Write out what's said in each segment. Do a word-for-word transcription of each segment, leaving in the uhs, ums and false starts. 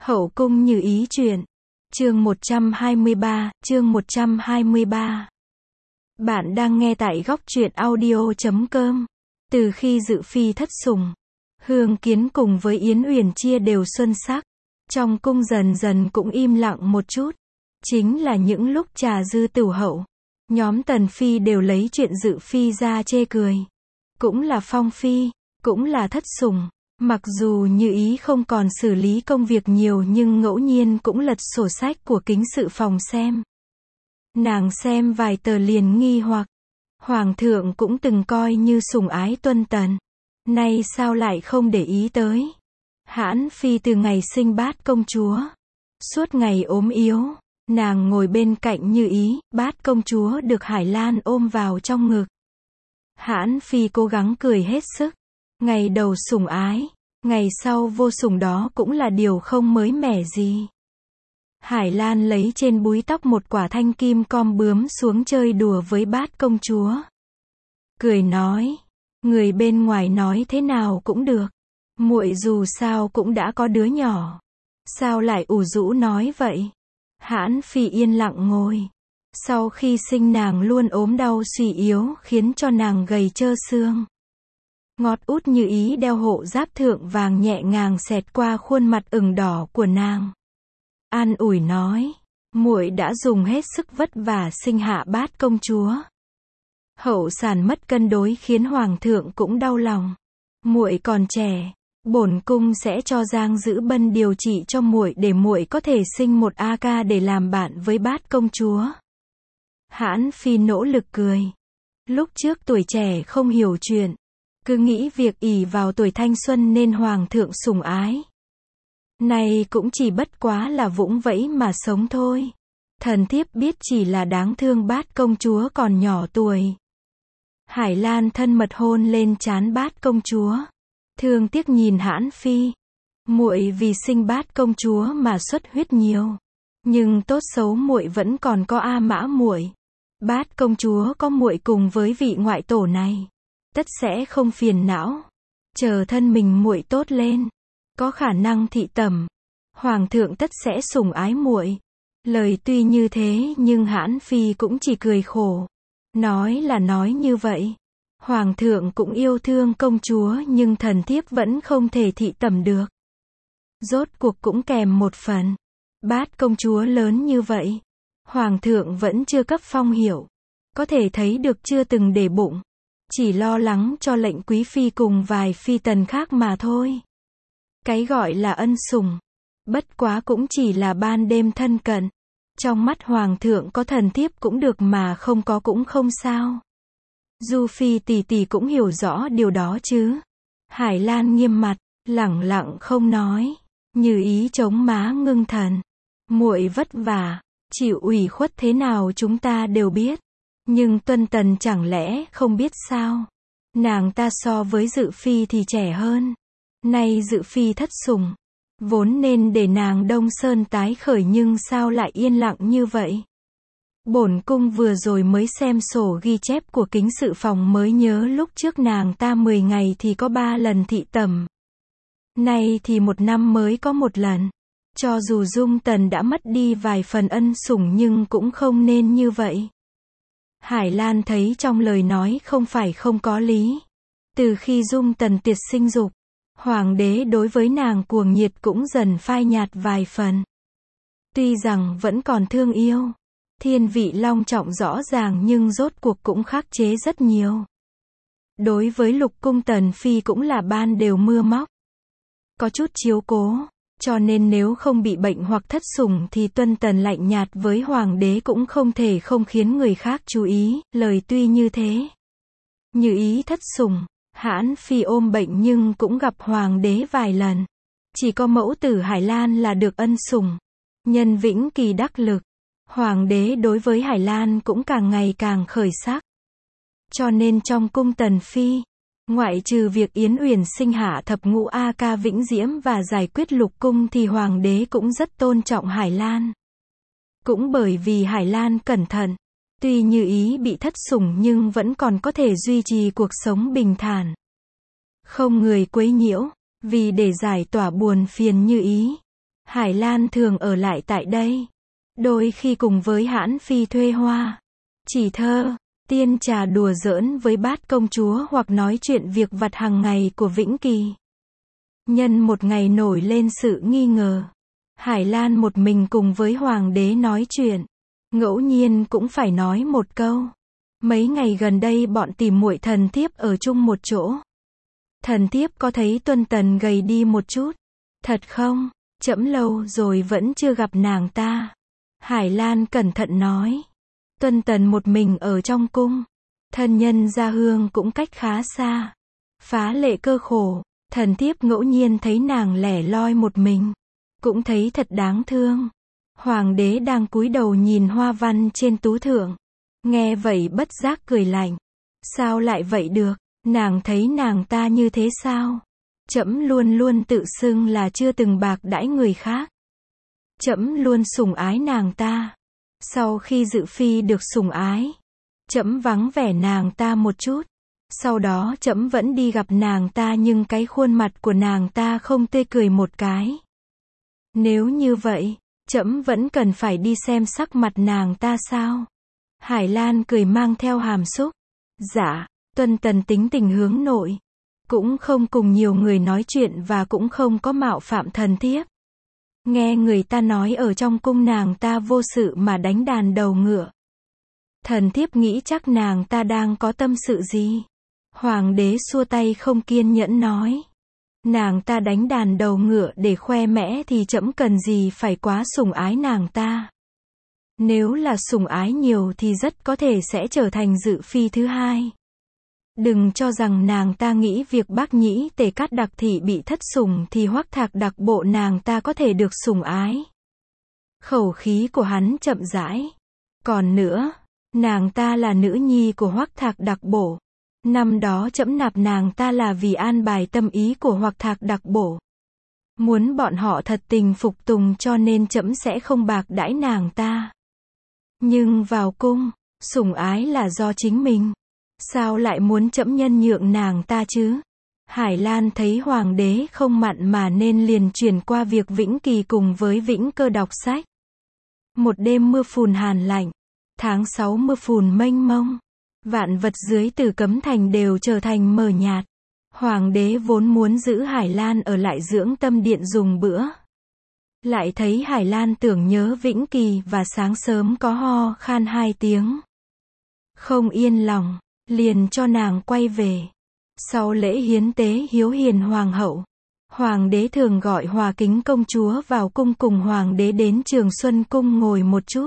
Hậu cung Như Ý truyện. Chương một trăm hai mươi ba, chương một trăm hai mươi ba. Bạn đang nghe tại góc truyện audio chấm com. Từ khi Dự Phi thất sủng, Hương Kiến cùng với Yến Uyển chia đều xuân sắc. Trong cung dần dần cũng im lặng một chút. Chính là những lúc trà dư tửu hậu, nhóm Tần Phi đều lấy chuyện Dự Phi ra chê cười. Cũng là Phong Phi, cũng là thất sủng. Mặc dù Như Ý không còn xử lý công việc nhiều nhưng ngẫu nhiên cũng lật sổ sách của kính sự phòng xem. Nàng xem vài tờ liền nghi hoặc. Hoàng thượng cũng từng coi như sủng ái tuân tần. Nay sao lại không để ý tới. Hãn Phi từ ngày sinh Bát công chúa. Suốt ngày ốm yếu, nàng ngồi bên cạnh Như Ý, Bát công chúa được Hải Lan ôm vào trong ngực. Hãn Phi cố gắng cười hết sức. Ngày đầu sủng ái, ngày sau vô sủng đó cũng là điều không mới mẻ gì. Hải Lan lấy trên búi tóc một quả thanh kim com bướm xuống chơi đùa với Bát công chúa. Cười nói, người bên ngoài nói thế nào cũng được. Muội dù sao cũng đã có đứa nhỏ. Sao lại ủ rũ nói vậy? Hãn Phi yên lặng ngồi. Sau khi sinh nàng luôn ốm đau suy yếu khiến cho nàng gầy trơ xương. Ngọt út Như Ý đeo hộ giáp thượng vàng nhẹ nhàng xẹt qua khuôn mặt ửng đỏ của nàng. An ủi nói, muội đã dùng hết sức vất vả sinh hạ Bát công chúa. Hậu sản mất cân đối khiến hoàng thượng cũng đau lòng. Muội còn trẻ, bổn cung sẽ cho Giang Dữ Bân điều trị cho muội để muội có thể sinh một A ca để làm bạn với Bát công chúa. Hãn Phi nỗ lực cười. Lúc trước tuổi trẻ không hiểu chuyện, cứ nghĩ việc ỷ vào tuổi thanh xuân nên hoàng thượng sủng ái. Này cũng chỉ bất quá là vũng vẫy mà sống thôi. Thần thiếp biết chỉ là đáng thương Bát công chúa còn nhỏ tuổi. Hải Lan thân mật hôn lên trán Bát công chúa. Thương tiếc nhìn Hãn Phi. Muội vì sinh Bát công chúa mà xuất huyết nhiều. Nhưng tốt xấu muội vẫn còn có A Mã muội. Bát công chúa có muội cùng với vị ngoại tổ này, tất sẽ không phiền não. Chờ thân mình muội tốt lên, có khả năng thị tẩm, hoàng thượng tất sẽ sủng ái muội. Lời tuy như thế nhưng Hãn Phi cũng chỉ cười khổ. Nói là nói như vậy, hoàng thượng cũng yêu thương công chúa nhưng thần thiếp vẫn không thể thị tẩm được. Rốt cuộc cũng kèm một phần. Bát công chúa lớn như vậy, hoàng thượng vẫn chưa cấp phong hiệu, có thể thấy được chưa từng để bụng. Chỉ lo lắng cho lệnh quý phi cùng vài phi tần khác mà thôi. Cái gọi là ân sủng, bất quá cũng chỉ là ban đêm thân cận. Trong mắt hoàng thượng có thần thiếp cũng được mà không có cũng không sao. Du Phi tỷ tỷ cũng hiểu rõ điều đó chứ. Hải Lan nghiêm mặt, lẳng lặng không nói. Như Ý chống má ngưng thần. Muội vất vả, chịu ủy khuất thế nào chúng ta đều biết. Nhưng Tuân Tần chẳng lẽ không biết sao? Nàng ta so với Dự Phi thì trẻ hơn. Nay Dự Phi thất sủng, vốn nên để nàng Đông Sơn tái khởi nhưng sao lại yên lặng như vậy? Bổn cung vừa rồi mới xem sổ ghi chép của kính sự phòng mới nhớ lúc trước nàng ta mười ngày thì có ba lần thị tẩm. Nay thì một năm mới có một lần. Cho dù Dung Tần đã mất đi vài phần ân sủng nhưng cũng không nên như vậy. Hải Lan thấy trong lời nói không phải không có lý. Từ khi Dung Tần tiệt sinh dục, hoàng đế đối với nàng cuồng nhiệt cũng dần phai nhạt vài phần. Tuy rằng vẫn còn thương yêu, thiên vị long trọng rõ ràng nhưng rốt cuộc cũng khắc chế rất nhiều. Đối với Lục cung Tần Phi cũng là ban đều mưa móc. Có chút chiếu cố. Cho nên nếu không bị bệnh hoặc thất sủng thì Tuân Tần lạnh nhạt với hoàng đế cũng không thể không khiến người khác chú ý. Lời tuy như thế, Như Ý thất sủng, Hãn Phi ôm bệnh nhưng cũng gặp hoàng đế vài lần. Chỉ có mẫu tử Hải Lan là được ân sủng. Nhân vĩnh kỳ đắc lực, hoàng đế đối với Hải Lan cũng càng ngày càng khởi sắc. Cho nên trong cung Tần Phi, ngoại trừ việc Yến Uyển sinh hạ thập ngũ A ca vĩnh diễm và giải quyết lục cung thì hoàng đế cũng rất tôn trọng Hải Lan. Cũng bởi vì Hải Lan cẩn thận, tuy Như Ý bị thất sủng nhưng vẫn còn có thể duy trì cuộc sống bình thản. Không người quấy nhiễu, vì để giải tỏa buồn phiền Như Ý. Hải Lan thường ở lại tại đây. Đôi khi cùng với hãn phi thuê hoa. Chỉ thơ, tiên trà đùa giỡn với bát công chúa hoặc nói chuyện việc vặt hàng ngày của Vĩnh Kỳ. Nhân một ngày nổi lên sự nghi ngờ. Hải Lan một mình cùng với hoàng đế nói chuyện. Ngẫu nhiên cũng phải nói một câu. Mấy ngày gần đây bọn tìm muội thần thiếp ở chung một chỗ. Thần thiếp có thấy Tuân Tần gầy đi một chút. Thật không? Trẫm lâu rồi vẫn chưa gặp nàng ta. Hải Lan cẩn thận nói. Tuân Tần một mình ở trong cung. Thân nhân gia hương cũng cách khá xa. Phá lệ cơ khổ. Thần thiếp ngẫu nhiên thấy nàng lẻ loi một mình. Cũng thấy thật đáng thương. Hoàng đế đang cúi đầu nhìn hoa văn trên tú thượng. Nghe vậy bất giác cười lạnh. Sao lại vậy được? Nàng thấy nàng ta như thế sao? Trẫm luôn luôn tự xưng là chưa từng bạc đãi người khác. Trẫm luôn sủng ái nàng ta. Sau khi dự phi được sủng ái, trẫm vắng vẻ nàng ta một chút. Sau đó trẫm vẫn đi gặp nàng ta nhưng cái khuôn mặt của nàng ta không tươi cười một cái. Nếu như vậy, trẫm vẫn cần phải đi xem sắc mặt nàng ta sao? Hải Lan cười mang theo hàm xúc. Dạ, Tuân Tần tính tình hướng nội. Cũng không cùng nhiều người nói chuyện và cũng không có mạo phạm thần thiếp. Nghe người ta nói ở trong cung nàng ta vô sự mà đánh đàn đầu ngựa. Thần thiếp nghĩ chắc nàng ta đang có tâm sự gì. Hoàng đế xua tay không kiên nhẫn nói. Nàng ta đánh đàn đầu ngựa để khoe mẽ thì trẫm cần gì phải quá sủng ái nàng ta. Nếu là sủng ái nhiều thì rất có thể sẽ trở thành dự phi thứ hai. Đừng cho rằng nàng ta nghĩ việc Bác Nhĩ Tề Cát Đặc Thị bị thất sủng thì Hoắc Thạc Đặc Bộ nàng ta có thể được sủng ái. Khẩu khí của hắn chậm rãi. Còn nữa, nàng ta là nữ nhi của Hoắc Thạc Đặc Bộ. Năm đó trẫm nạp nàng ta là vì an bài tâm ý của Hoắc Thạc Đặc Bộ. Muốn bọn họ thật tình phục tùng cho nên trẫm sẽ không bạc đãi nàng ta. Nhưng vào cung, sủng ái là do chính mình. Sao lại muốn trẫm nhân nhượng nàng ta chứ? Hải Lan thấy hoàng đế không mặn mà nên liền chuyển qua việc Vĩnh Kỳ cùng với Vĩnh Cơ đọc sách. Một đêm mưa phùn hàn lạnh. Tháng sáu mưa phùn mênh mông. Vạn vật dưới Tử Cấm Thành đều trở thành mờ nhạt. Hoàng đế vốn muốn giữ Hải Lan ở lại dưỡng tâm điện dùng bữa. Lại thấy Hải Lan tưởng nhớ Vĩnh Kỳ và sáng sớm có ho khan hai tiếng. Không yên lòng, liền cho nàng quay về. Sau lễ hiến tế hiếu hiền hoàng hậu, hoàng đế thường gọi Hòa Kính công chúa vào cung cùng hoàng đế đến Trường Xuân cung ngồi một chút.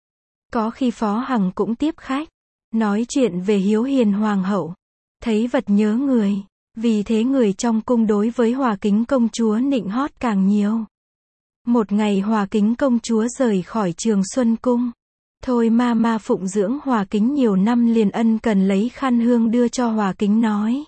Có khi Phó Hằng cũng tiếp khách, nói chuyện về hiếu hiền hoàng hậu. Thấy vật nhớ người, vì thế người trong cung đối với Hòa Kính công chúa nịnh hót càng nhiều. Một ngày Hòa Kính công chúa rời khỏi Trường Xuân cung. Thôi ma ma phụng dưỡng Hòa Kính nhiều năm liền ân cần lấy khăn hương đưa cho Hòa Kính nói.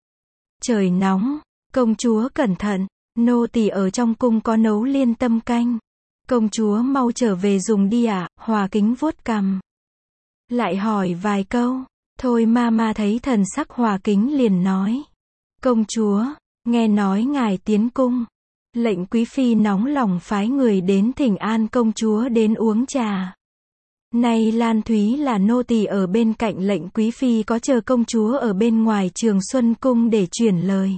Trời nóng, công chúa cẩn thận, nô tỳ ở trong cung có nấu liên tâm canh. Công chúa mau trở về dùng đi ạ, à? Hòa Kính vuốt cằm. Lại hỏi vài câu, thôi ma ma thấy thần sắc Hòa Kính liền nói. Công chúa, nghe nói ngài tiến cung. Lệnh quý phi nóng lòng phái người đến thỉnh an công chúa đến uống trà. Nay Lan Thúy là nô tỳ ở bên cạnh lệnh quý phi có chờ công chúa ở bên ngoài Trường Xuân cung để truyền lời.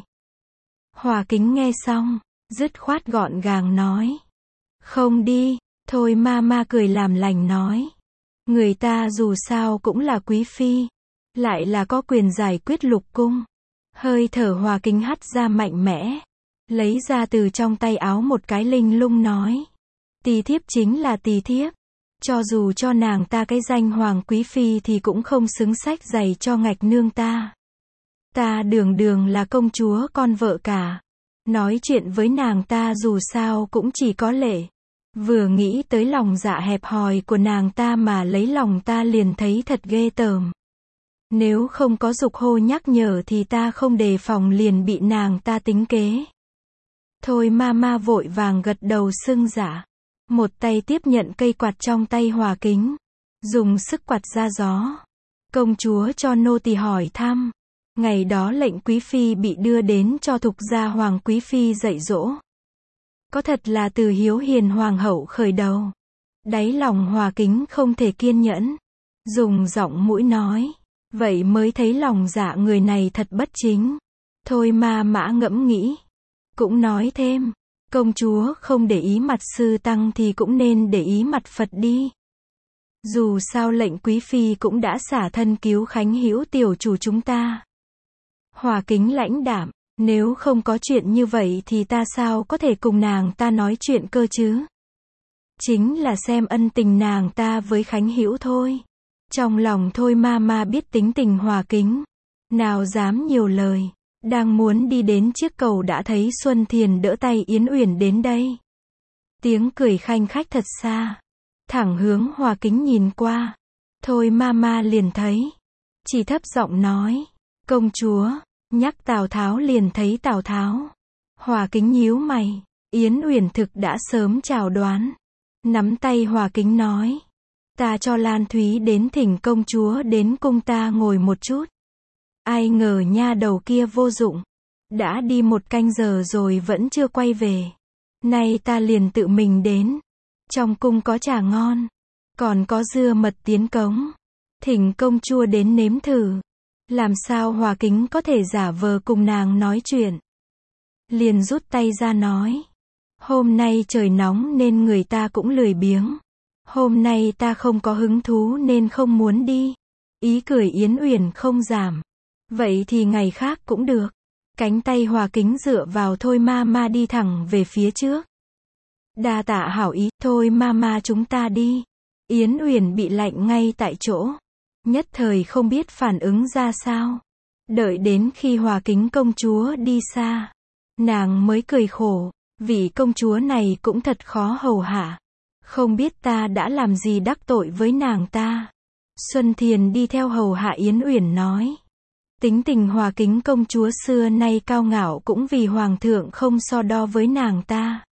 Hòa Kính nghe xong, dứt khoát gọn gàng nói. Không đi, thôi ma ma cười làm lành nói. Người ta dù sao cũng là quý phi, lại là có quyền giải quyết lục cung. Hơi thở Hòa Kính hắt ra mạnh mẽ, lấy ra từ trong tay áo một cái linh lung nói. Tỳ thiếp chính là tỳ thiếp. Cho dù cho nàng ta cái danh hoàng quý phi thì cũng không xứng sách giày cho ngạch nương ta. Ta đường đường là công chúa con vợ cả. Nói chuyện với nàng ta dù sao cũng chỉ có lệ. Vừa nghĩ tới lòng dạ hẹp hòi của nàng ta mà lấy lòng ta liền thấy thật ghê tởm. Nếu không có dục hô nhắc nhở thì ta không đề phòng liền bị nàng ta tính kế. Thôi ma ma vội vàng gật đầu xưng dạ. Một tay tiếp nhận cây quạt trong tay Hòa Kính. Dùng sức quạt ra gió. Công chúa cho nô tỳ hỏi thăm. Ngày đó lệnh quý phi bị đưa đến cho thục gia hoàng quý phi dạy dỗ. Có thật là từ Hiếu Hiền Hoàng hậu khởi đầu. Đáy lòng Hòa Kính không thể kiên nhẫn. Dùng giọng mũi nói. Vậy mới thấy lòng dạ người này thật bất chính. Thôi ma mã ngẫm nghĩ. Cũng nói thêm. Công chúa không để ý mặt sư tăng thì cũng nên để ý mặt Phật đi. Dù sao lệnh quý phi cũng đã xả thân cứu Khánh Hữu tiểu chủ chúng ta. Hòa Kính lãnh đạm. Nếu không có chuyện như vậy thì ta sao có thể cùng nàng ta nói chuyện cơ chứ? Chính là xem ân tình nàng ta với Khánh Hữu thôi. Trong lòng thôi ma ma biết tính tình Hòa Kính. Nào dám nhiều lời. Đang muốn đi đến chiếc cầu đã thấy Xuân Thiền đỡ tay Yến Uyển đến đây. Tiếng cười khanh khách thật xa. Thẳng hướng Hòa Kính nhìn qua. Thôi ma ma liền thấy. Chỉ thấp giọng nói. Công chúa. Nhắc Tào Tháo liền thấy Tào Tháo. Hòa Kính nhíu mày. Yến Uyển thực đã sớm chào đoán. Nắm tay Hòa Kính nói. Ta cho Lan Thúy đến thỉnh công chúa đến cung ta ngồi một chút. Ai ngờ nha đầu kia vô dụng. Đã đi một canh giờ rồi vẫn chưa quay về. Nay ta liền tự mình đến. Trong cung có trà ngon. Còn có dưa mật tiến cống. Thỉnh công chúa đến nếm thử. Làm sao Hòa Kính có thể giả vờ cùng nàng nói chuyện. Liền rút tay ra nói. Hôm nay trời nóng nên người ta cũng lười biếng. Hôm nay ta không có hứng thú nên không muốn đi. Ý cười Yến Uyển không giảm. Vậy thì ngày khác cũng được. Cánh tay Hòa Kính dựa vào thôi ma ma đi thẳng về phía trước. Đa tạ hảo ý, thôi ma ma chúng ta đi. Yến Uyển bị lạnh ngay tại chỗ. Nhất thời không biết phản ứng ra sao. Đợi đến khi Hòa Kính công chúa đi xa. Nàng mới cười khổ. Vị công chúa này cũng thật khó hầu hạ. Không biết ta đã làm gì đắc tội với nàng ta. Xuân Thiền đi theo hầu hạ Yến Uyển nói. Tính tình Hòa Kính công chúa xưa nay cao ngạo cũng vì hoàng thượng không so đo với nàng ta.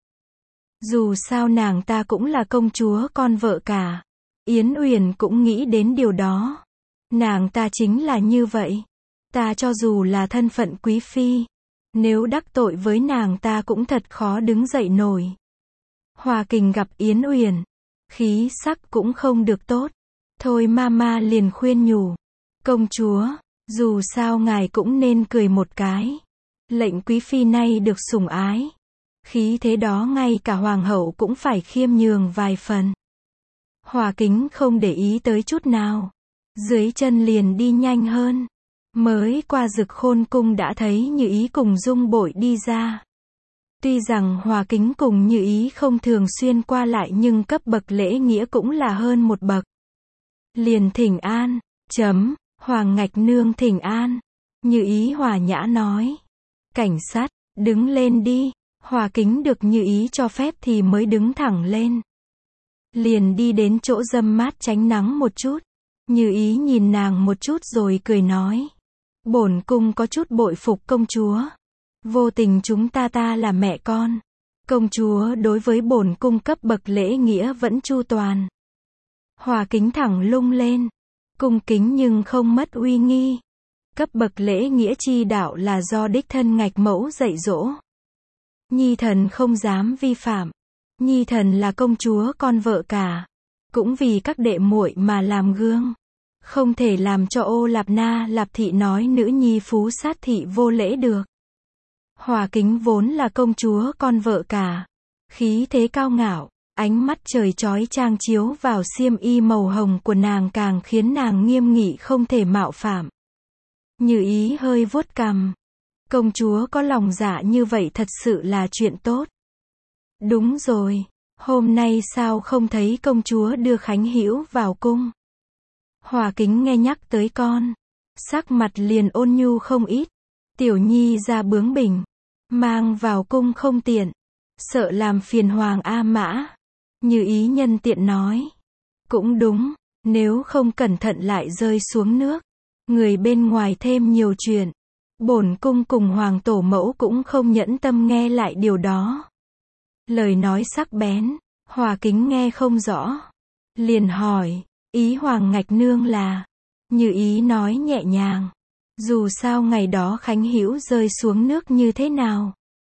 Dù sao nàng ta cũng là công chúa con vợ cả. Yến Uyển cũng nghĩ đến điều đó. Nàng ta chính là như vậy. Ta cho dù là thân phận quý phi. Nếu đắc tội với nàng ta cũng thật khó đứng dậy nổi. Hòa Kình gặp Yến Uyển. Khí sắc cũng không được tốt. Thôi ma ma liền khuyên nhủ. Công chúa, dù sao ngài cũng nên cười một cái. Lệnh quý phi nay được sủng ái. Khí thế đó ngay cả hoàng hậu cũng phải khiêm nhường vài phần. Hòa Kính không để ý tới chút nào. Dưới chân liền đi nhanh hơn. Mới qua Dực Khôn cung đã thấy Như Ý cùng Dung Bội đi ra. Tuy rằng Hòa Kính cùng Như Ý không thường xuyên qua lại nhưng cấp bậc lễ nghĩa cũng là hơn một bậc. Liền thỉnh an, chấm, Hoàng Ngạch Nương thỉnh an. Như Ý hòa nhã nói. Cảnh sát, đứng lên đi. Hòa Kính được Như Ý cho phép thì mới đứng thẳng lên. Liền đi đến chỗ râm mát tránh nắng một chút. Như Ý nhìn nàng một chút rồi cười nói. Bổn cung có chút bội phục công chúa. Vô tình chúng ta ta là mẹ con. Công chúa đối với bổn cung cấp bậc lễ nghĩa vẫn chu toàn. Hòa Kính thẳng lung lên. Cung kính nhưng không mất uy nghi. Cấp bậc lễ nghĩa chi đạo là do đích thân Ngạch Mẫu dạy dỗ. Nhi thần không dám vi phạm. Nhi thần là công chúa con vợ cả. Cũng vì các đệ muội mà làm gương. Không thể làm cho Ô Lạp Na Lạp Thị nói nữ nhi phú sát thị vô lễ được. Hòa Kính vốn là công chúa con vợ cả. Khí thế cao ngạo, ánh mắt trời chói chang chiếu vào xiêm y màu hồng của nàng càng khiến nàng nghiêm nghị không thể mạo phạm. Như Ý hơi vuốt cằm. Công chúa có lòng dạ như vậy thật sự là chuyện tốt. Đúng rồi, hôm nay sao không thấy công chúa đưa Khánh Hữu vào cung? Hòa Kính nghe nhắc tới con, sắc mặt liền ôn nhu không ít. Tiểu nhi ra bướng bỉnh, mang vào cung không tiện, sợ làm phiền Hoàng A Mã. Như Ý nhân tiện nói. Cũng đúng, nếu không cẩn thận lại rơi xuống nước. Người bên ngoài thêm nhiều chuyện. Bổn cung cùng Hoàng tổ mẫu cũng không nhẫn tâm nghe lại điều đó. Lời nói sắc bén, Hòa Kính nghe không rõ. Liền hỏi, ý Hoàng Ngạch Nương là? Như Ý nói nhẹ nhàng. Dù sao ngày đó Khánh Hữu rơi xuống nước như thế nào?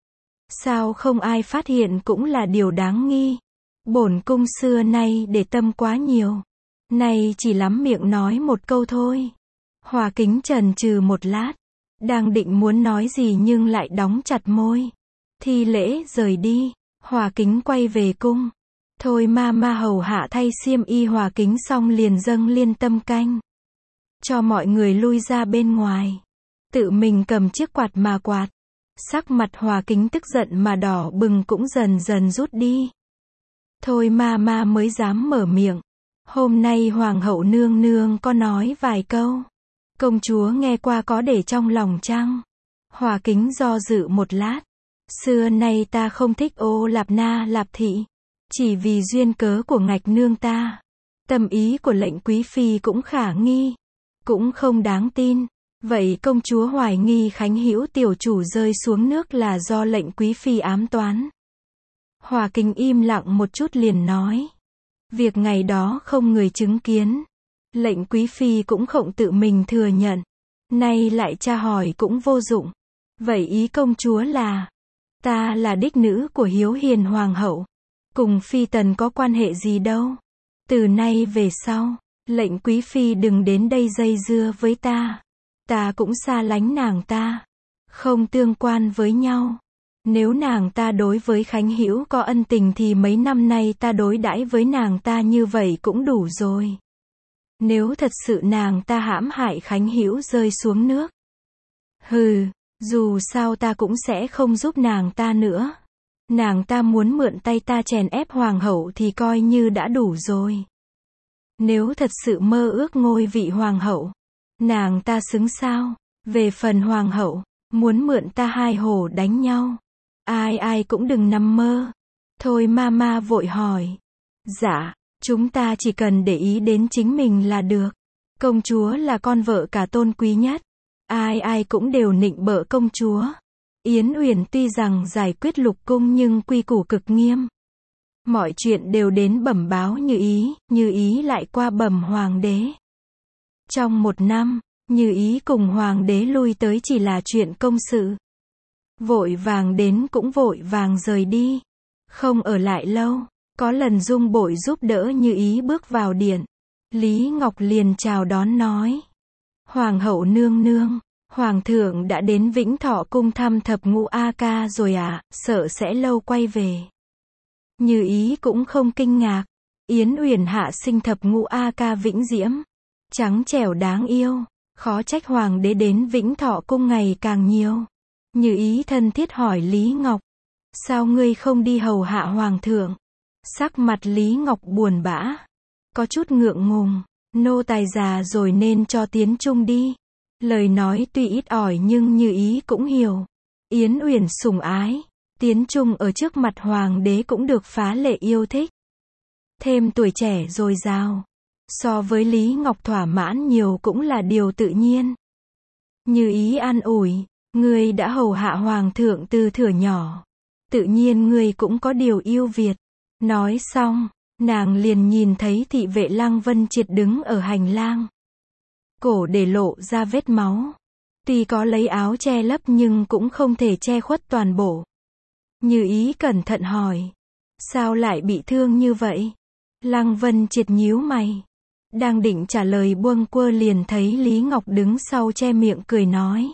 Sao không ai phát hiện cũng là điều đáng nghi. Bổn cung xưa nay để tâm quá nhiều. Nay chỉ lắm miệng nói một câu thôi. Hòa Kính chần chừ một lát. Đang định muốn nói gì nhưng lại đóng chặt môi. Thi lễ rời đi. Hòa Kính quay về cung. Thôi ma ma hầu hạ thay xiêm y Hòa Kính xong liền dâng liên tâm canh. Cho mọi người lui ra bên ngoài. Tự mình cầm chiếc quạt mà quạt. Sắc mặt Hòa Kính tức giận mà đỏ bừng cũng dần dần rút đi. Thôi ma ma mới dám mở miệng. Hôm nay Hoàng hậu nương nương có nói vài câu. Công chúa nghe qua có để trong lòng chăng? Hòa Kính do dự một lát. Xưa nay ta không thích Ô Lạp Na Lạp thị. Chỉ vì duyên cớ của ngạch nương ta. Tâm ý của lệnh quý phi cũng khả nghi. Cũng không đáng tin. Vậy công chúa hoài nghi Khánh Hữu tiểu chủ rơi xuống nước là do lệnh quý phi ám toán. Hòa Kính im lặng một chút liền nói. Việc ngày đó không người chứng kiến. Lệnh quý phi cũng không tự mình thừa nhận. Nay lại tra hỏi cũng vô dụng. Vậy ý công chúa là, ta là đích nữ của Hiếu Hiền Hoàng hậu. Cùng phi tần có quan hệ gì đâu. Từ nay về sau, lệnh quý phi đừng đến đây dây dưa với ta. Ta cũng xa lánh nàng ta. Không tương quan với nhau. Nếu nàng ta đối với Khánh Hữu có ân tình thì mấy năm nay ta đối đãi với nàng ta như vậy cũng đủ rồi. Nếu thật sự nàng ta hãm hại Khánh Hữu rơi xuống nước. Hừ, dù sao ta cũng sẽ không giúp nàng ta nữa. Nàng ta muốn mượn tay ta chèn ép hoàng hậu thì coi như đã đủ rồi. Nếu thật sự mơ ước ngôi vị hoàng hậu, nàng ta xứng sao? Về phần hoàng hậu, muốn mượn ta hai hổ đánh nhau. Ai ai cũng đừng nằm mơ. Thôi mama vội hỏi. Dạ, chúng ta chỉ cần để ý đến chính mình là được. Công chúa là con vợ cả tôn quý nhất. Ai ai cũng đều nịnh bợ công chúa. Yến Uyển tuy rằng giải quyết lục cung nhưng quy củ cực nghiêm. Mọi chuyện đều đến bẩm báo Như Ý, Như Ý lại qua bẩm hoàng đế. Trong một năm, Như Ý cùng hoàng đế lui tới chỉ là chuyện công sự. Vội vàng đến cũng vội vàng rời đi. Không ở lại lâu. Có lần Dung Bội giúp đỡ Như Ý bước vào điện. Lý Ngọc liền chào đón nói. Hoàng hậu nương nương, hoàng thượng đã đến Vĩnh Thọ cung thăm thập ngũ A ca rồi à, sợ sẽ lâu quay về. Như Ý cũng không kinh ngạc. Yến Uyển hạ sinh thập ngũ A ca Vĩnh Diễm. Trắng trẻo đáng yêu. Khó trách hoàng đế đến Vĩnh Thọ cung ngày càng nhiều. Như Ý thân thiết hỏi Lý Ngọc. Sao ngươi không đi hầu hạ hoàng thượng? Sắc mặt Lý Ngọc buồn bã. Có chút ngượng ngùng. Nô tài già rồi nên cho Tiến Trung đi. Lời nói tuy ít ỏi nhưng Như Ý cũng hiểu. Yến Uyển sủng ái. Tiến Trung ở trước mặt hoàng đế cũng được phá lệ yêu thích. Thêm tuổi trẻ dồi dào. So với Lý Ngọc thỏa mãn nhiều cũng là điều tự nhiên. Như Ý an ủi. Ngươi đã hầu hạ hoàng thượng từ thuở nhỏ. Tự nhiên ngươi cũng có điều yêu Việt. Nói xong, nàng liền nhìn thấy thị vệ Lăng Vân Triệt đứng ở hành lang. Cổ để lộ ra vết máu. Tuy có lấy áo che lấp nhưng cũng không thể che khuất toàn bộ. Như Ý cẩn thận hỏi. Sao lại bị thương như vậy? Lăng Vân Triệt nhíu mày. Đang định trả lời buông quơ liền thấy Lý Ngọc đứng sau che miệng cười nói.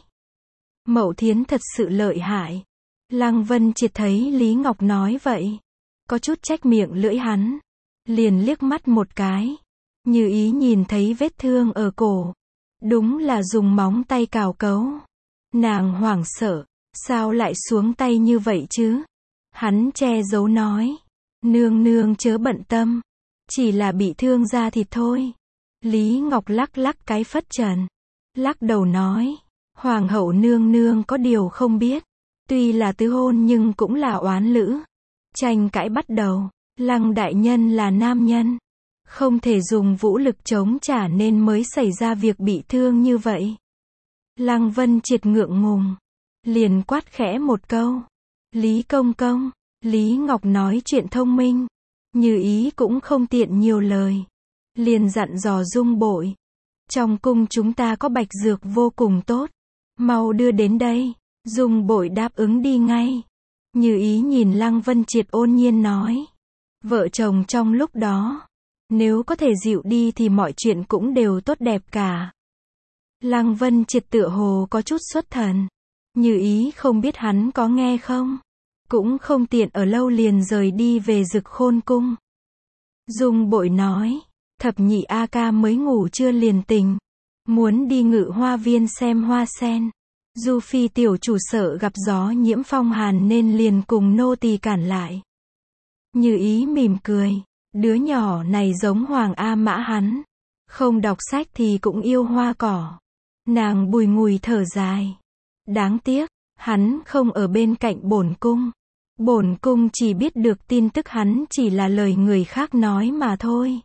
Mậu Thiến thật sự lợi hại. Lăng Vân Triệt thấy Lý Ngọc nói vậy. Có chút trách miệng lưỡi hắn. Liền liếc mắt một cái. Như Ý nhìn thấy vết thương ở cổ. Đúng là dùng móng tay cào cấu. Nàng hoảng sợ. Sao lại xuống tay như vậy chứ? Hắn che giấu nói. Nương nương chớ bận tâm. Chỉ là bị thương da thịt thôi. Lý Ngọc lắc lắc cái phất trần. Lắc đầu nói. Hoàng hậu nương nương có điều không biết. Tuy là tứ hôn nhưng cũng là oán lữ. Tranh cãi bắt đầu. Lăng đại nhân là nam nhân. Không thể dùng vũ lực chống trả nên mới xảy ra việc bị thương như vậy. Lăng Vân Triệt ngượng ngùng. Liền quát khẽ một câu. Lý công công. Lý Ngọc nói chuyện thông minh. Như Ý cũng không tiện nhiều lời. Liền dặn dò Dung Bội. Trong cung chúng ta có bạch dược vô cùng tốt. Mau đưa đến đây. Dung Bội đáp ứng đi ngay. Như Ý nhìn Lăng Vân Triệt ôn nhiên nói. Vợ chồng trong lúc đó, nếu có thể dịu đi thì mọi chuyện cũng đều tốt đẹp cả. Lăng Vân Triệt tựa hồ có chút xuất thần. Như Ý không biết hắn có nghe không. Cũng không tiện ở lâu liền rời đi về Dực Khôn cung. Dung Bội nói, thập nhị A ca mới ngủ chưa liền tỉnh. Muốn đi Ngự Hoa viên xem hoa sen. Du Phi tiểu chủ sợ gặp gió nhiễm phong hàn nên liền cùng nô tỳ cản lại. Như Ý mỉm cười, đứa nhỏ này giống Hoàng A Mã hắn. Không đọc sách thì cũng yêu hoa cỏ. Nàng bùi ngùi thở dài. Đáng tiếc, hắn không ở bên cạnh bổn cung. Bổn cung chỉ biết được tin tức hắn chỉ là lời người khác nói mà thôi.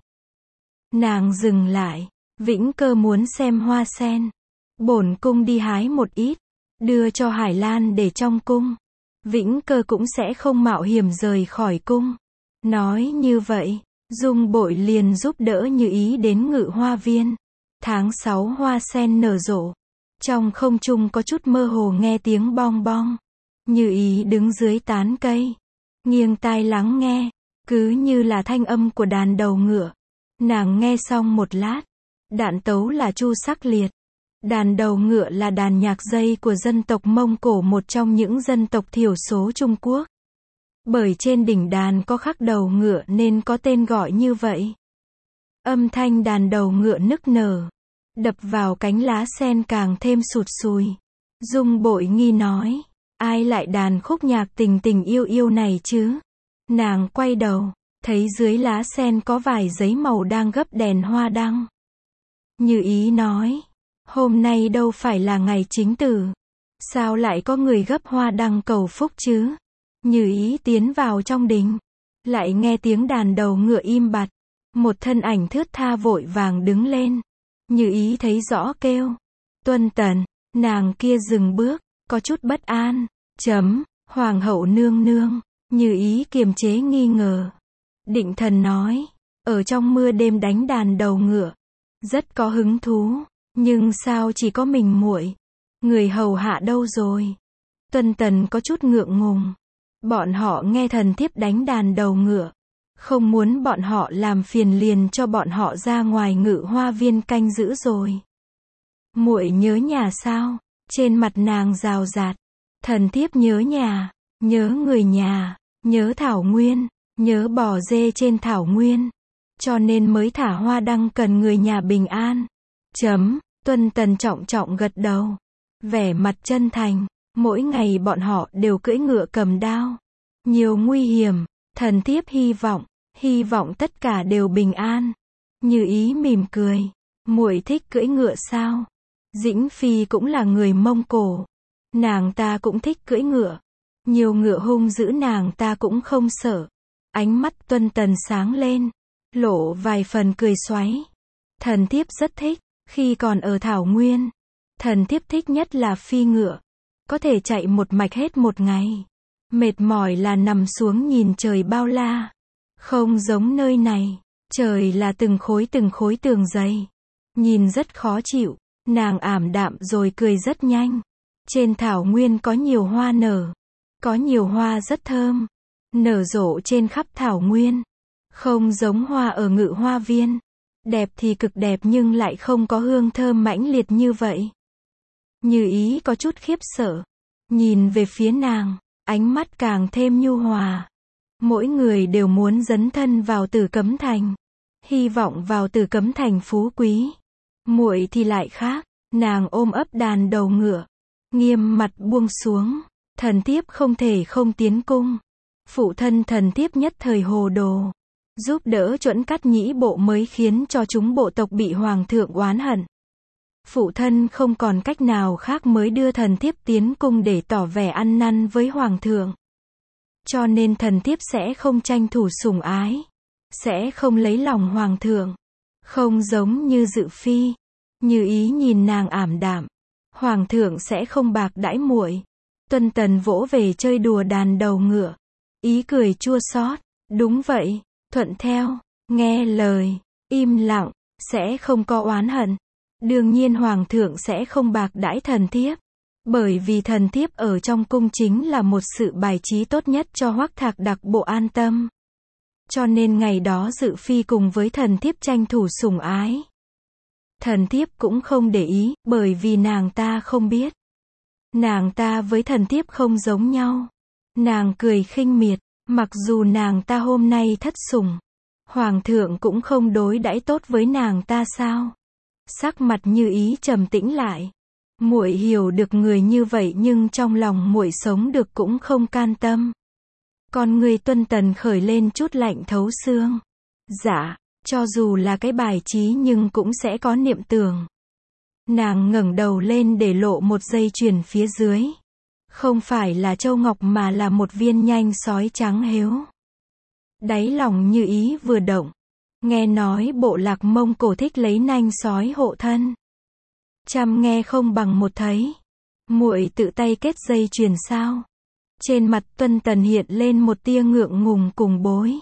Nàng dừng lại, Vĩnh Cơ muốn xem hoa sen. Bổn cung đi hái một ít, đưa cho Hải Lan để trong cung. Vĩnh Cơ cũng sẽ không mạo hiểm rời khỏi cung. Nói như vậy, Dung Bội liền giúp đỡ Như Ý đến Ngự Hoa viên. Tháng sáu hoa sen nở rộ. Trong không trung có chút mơ hồ nghe tiếng bong bong. Như Ý đứng dưới tán cây, nghiêng tai lắng nghe, cứ như là thanh âm của đàn đầu ngựa. Nàng nghe xong một lát, đạn tấu là Chu Sắc Liệt. Đàn đầu ngựa là đàn nhạc dây của dân tộc Mông Cổ, một trong những dân tộc thiểu số Trung Quốc. Bởi trên đỉnh đàn có khắc đầu ngựa nên có tên gọi như vậy. Âm thanh đàn đầu ngựa nức nở, đập vào cánh lá sen càng thêm sụt sùi. Dung Bội nghi nói, ai lại đàn khúc nhạc tình tình yêu yêu này chứ? Nàng quay đầu, thấy dưới lá sen có vài giấy màu đang gấp đèn hoa đăng. Như Ý nói, hôm nay đâu phải là ngày chính tử. Sao lại có người gấp hoa đăng cầu phúc chứ? Như Ý tiến vào trong đình, lại nghe tiếng đàn đầu ngựa im bặt. Một thân ảnh thướt tha vội vàng đứng lên. Như Ý thấy rõ kêu, Tuân Tần. Nàng kia dừng bước, có chút bất an. Chấm, Hoàng hậu nương nương. Như Ý kiềm chế nghi ngờ. Định Thần nói, ở trong mưa đêm đánh đàn đầu ngựa, rất có hứng thú, nhưng sao chỉ có mình muội? Người hầu hạ đâu rồi? Tuân Tần có chút ngượng ngùng. Bọn họ nghe thần thiếp đánh đàn đầu ngựa, không muốn bọn họ làm phiền liền cho bọn họ ra ngoài Ngự Hoa viên canh giữ rồi. Muội nhớ nhà sao? Trên mặt nàng rào rạt. Thần thiếp nhớ nhà, nhớ người nhà, nhớ thảo nguyên, nhớ bò dê trên thảo nguyên. Cho nên mới thả hoa đăng cần người nhà bình an. Chấm, Tuân Tần trọng trọng gật đầu. Vẻ mặt chân thành, mỗi ngày bọn họ đều cưỡi ngựa cầm đao. Nhiều nguy hiểm, thần thiếp hy vọng, hy vọng tất cả đều bình an. Như Ý mỉm cười, muội thích cưỡi ngựa sao? Dĩnh Phi cũng là người Mông Cổ. Nàng ta cũng thích cưỡi ngựa. Nhiều ngựa hung dữ nàng ta cũng không sợ. Ánh mắt Tuân Tần sáng lên, lộ vài phần cười xoáy. Thần thiếp rất thích, khi còn ở Thảo Nguyên, thần thiếp thích nhất là phi ngựa. Có thể chạy một mạch hết một ngày. Mệt mỏi là nằm xuống nhìn trời bao la. Không giống nơi này, trời là từng khối từng khối tường dày. Nhìn rất khó chịu, nàng ảm đạm rồi cười rất nhanh. Trên thảo nguyên có nhiều hoa nở. Có nhiều hoa rất thơm. Nở rộ trên khắp thảo nguyên. Không giống hoa ở Ngự Hoa viên. Đẹp thì cực đẹp nhưng lại không có hương thơm mãnh liệt như vậy. Như Ý có chút khiếp sợ. Nhìn về phía nàng, ánh mắt càng thêm nhu hòa. Mỗi người đều muốn dấn thân vào Tử Cấm Thành. Hy vọng vào Tử Cấm Thành phú quý. Muội thì lại khác, nàng ôm ấp đàn đầu ngựa, nghiêm mặt buông xuống. Thần thiếp không thể không tiến cung. Phụ thân thần thiếp nhất thời hồ đồ, giúp đỡ Chuẩn Cát Nhĩ bộ mới khiến cho chúng bộ tộc bị hoàng thượng oán hận. Phụ thân không còn cách nào khác mới đưa thần thiếp tiến cung để tỏ vẻ ăn năn với hoàng thượng. Cho nên thần thiếp sẽ không tranh thủ sủng ái, sẽ không lấy lòng hoàng thượng. Không giống như Dự Phi. Như Ý nhìn nàng ảm đạm. Hoàng thượng sẽ không bạc đãi muội. Tuân Tần vỗ về chơi đùa đàn đầu ngựa. Ý cười chua xót. Đúng vậy, thuận theo, nghe lời, im lặng, sẽ không có oán hận. Đương nhiên hoàng thượng sẽ không bạc đãi thần thiếp. Bởi vì thần thiếp ở trong cung chính là một sự bài trí tốt nhất cho Hoắc Thạc Đặc bộ an tâm. Cho nên ngày đó Dự Phi cùng với thần thiếp tranh thủ sủng ái. Thần thiếp cũng không để ý, bởi vì nàng ta không biết. Nàng ta với thần thiếp không giống nhau. Nàng cười khinh miệt, mặc dù nàng ta hôm nay thất sủng, Hoàng thượng cũng không đối đãi tốt với nàng ta sao? Sắc mặt Như Ý trầm tĩnh lại. Muội hiểu được người như vậy nhưng trong lòng muội sống được cũng không can tâm. Con người Tuân Tần khởi lên chút lạnh thấu xương. Dạ, cho dù là cái bài trí nhưng cũng sẽ có niệm tưởng. Nàng ngẩng đầu lên để lộ một dây chuyền phía dưới. Không phải là châu ngọc mà là một viên nhanh sói trắng héo. Đáy lòng Như Ý vừa động. Nghe nói bộ lạc Mông Cổ thích lấy nanh sói hộ thân. Trăm nghe không bằng một thấy. Muội tự tay kết dây chuyền sao? Trên mặt Tuân Tần hiện lên một tia ngượng ngùng cùng bối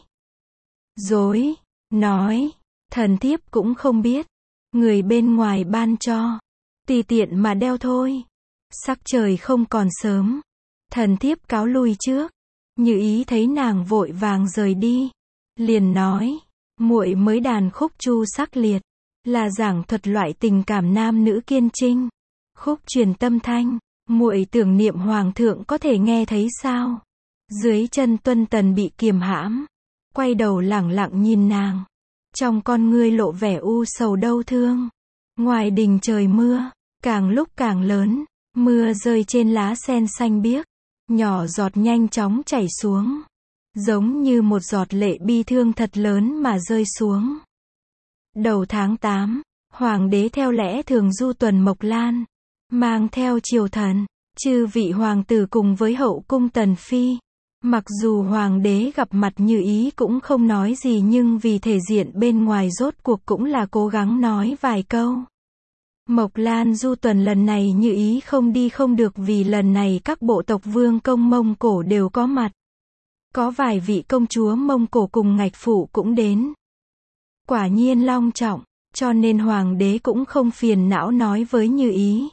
rối, nói, thần thiếp cũng không biết, người bên ngoài ban cho, tùy tiện mà đeo thôi. Sắc trời không còn sớm, thần thiếp cáo lui trước. Như Ý thấy nàng vội vàng rời đi, liền nói, muội mới đàn khúc chu sắc liệt, là giảng thuật loại tình cảm nam nữ kiên trinh, khúc truyền tâm thanh, muội tưởng niệm hoàng thượng có thể nghe thấy sao? Dưới chân Tuân Tần bị kiềm hãm, quay đầu lẳng lặng nhìn nàng, trong con ngươi lộ vẻ u sầu đau thương. Ngoài đình trời mưa, càng lúc càng lớn, mưa rơi trên lá sen xanh biếc, nhỏ giọt nhanh chóng chảy xuống, giống như một giọt lệ bi thương thật lớn mà rơi xuống. Đầu tháng tám, hoàng đế theo lẽ thường du tuần Mộc Lan, mang theo triều thần, chư vị hoàng tử cùng với hậu cung tần phi. Mặc dù hoàng đế gặp mặt Như Ý cũng không nói gì nhưng vì thể diện bên ngoài rốt cuộc cũng là cố gắng nói vài câu. Mộc Lan du tuần lần này Như Ý không đi không được vì lần này các bộ tộc vương công Mông Cổ đều có mặt. Có vài vị công chúa Mông Cổ cùng ngạch phụ cũng đến. Quả nhiên long trọng, cho nên hoàng đế cũng không phiền não nói với Như Ý.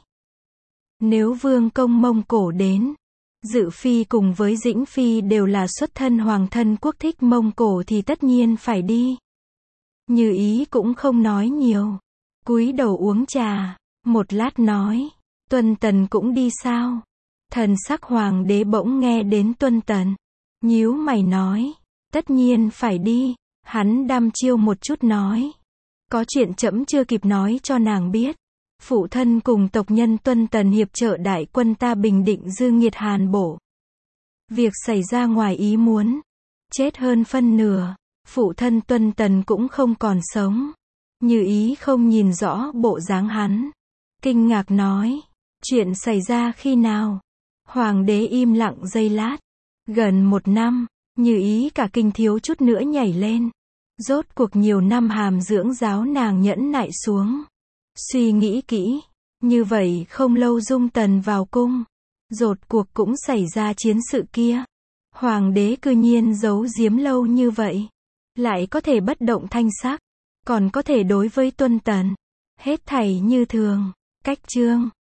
Nếu vương công Mông Cổ đến, Dự Phi cùng với Dĩnh Phi đều là xuất thân hoàng thân quốc thích Mông Cổ thì tất nhiên phải đi. Như Ý cũng không nói nhiều, cúi đầu uống trà, một lát nói, Tuân Tần cũng đi sao? Thần sắc hoàng đế bỗng nghe đến Tuân Tần, nhíu mày nói, tất nhiên phải đi. Hắn đăm chiêu một chút nói, có chuyện trẫm chưa kịp nói cho nàng biết. Phụ thân cùng tộc nhân Tuân Tần hiệp trợ đại quân ta bình định dư nghiệt Hàn Bổ. Việc xảy ra ngoài ý muốn, chết hơn phân nửa, phụ thân Tuân Tần cũng không còn sống. Như Ý không nhìn rõ bộ dáng hắn, kinh ngạc nói, chuyện xảy ra khi nào? Hoàng đế im lặng giây lát, gần một năm. Như Ý cả kinh thiếu chút nữa nhảy lên. Rốt cuộc nhiều năm hàm dưỡng giáo nàng nhẫn nại xuống. Suy nghĩ kỹ, như vậy không lâu Dung Tần vào cung, rốt cuộc cũng xảy ra chiến sự kia. Hoàng đế cư nhiên giấu giếm lâu như vậy, lại có thể bất động thanh sắc, còn có thể đối với Tuân Tần hết thảy như thường. Cách chương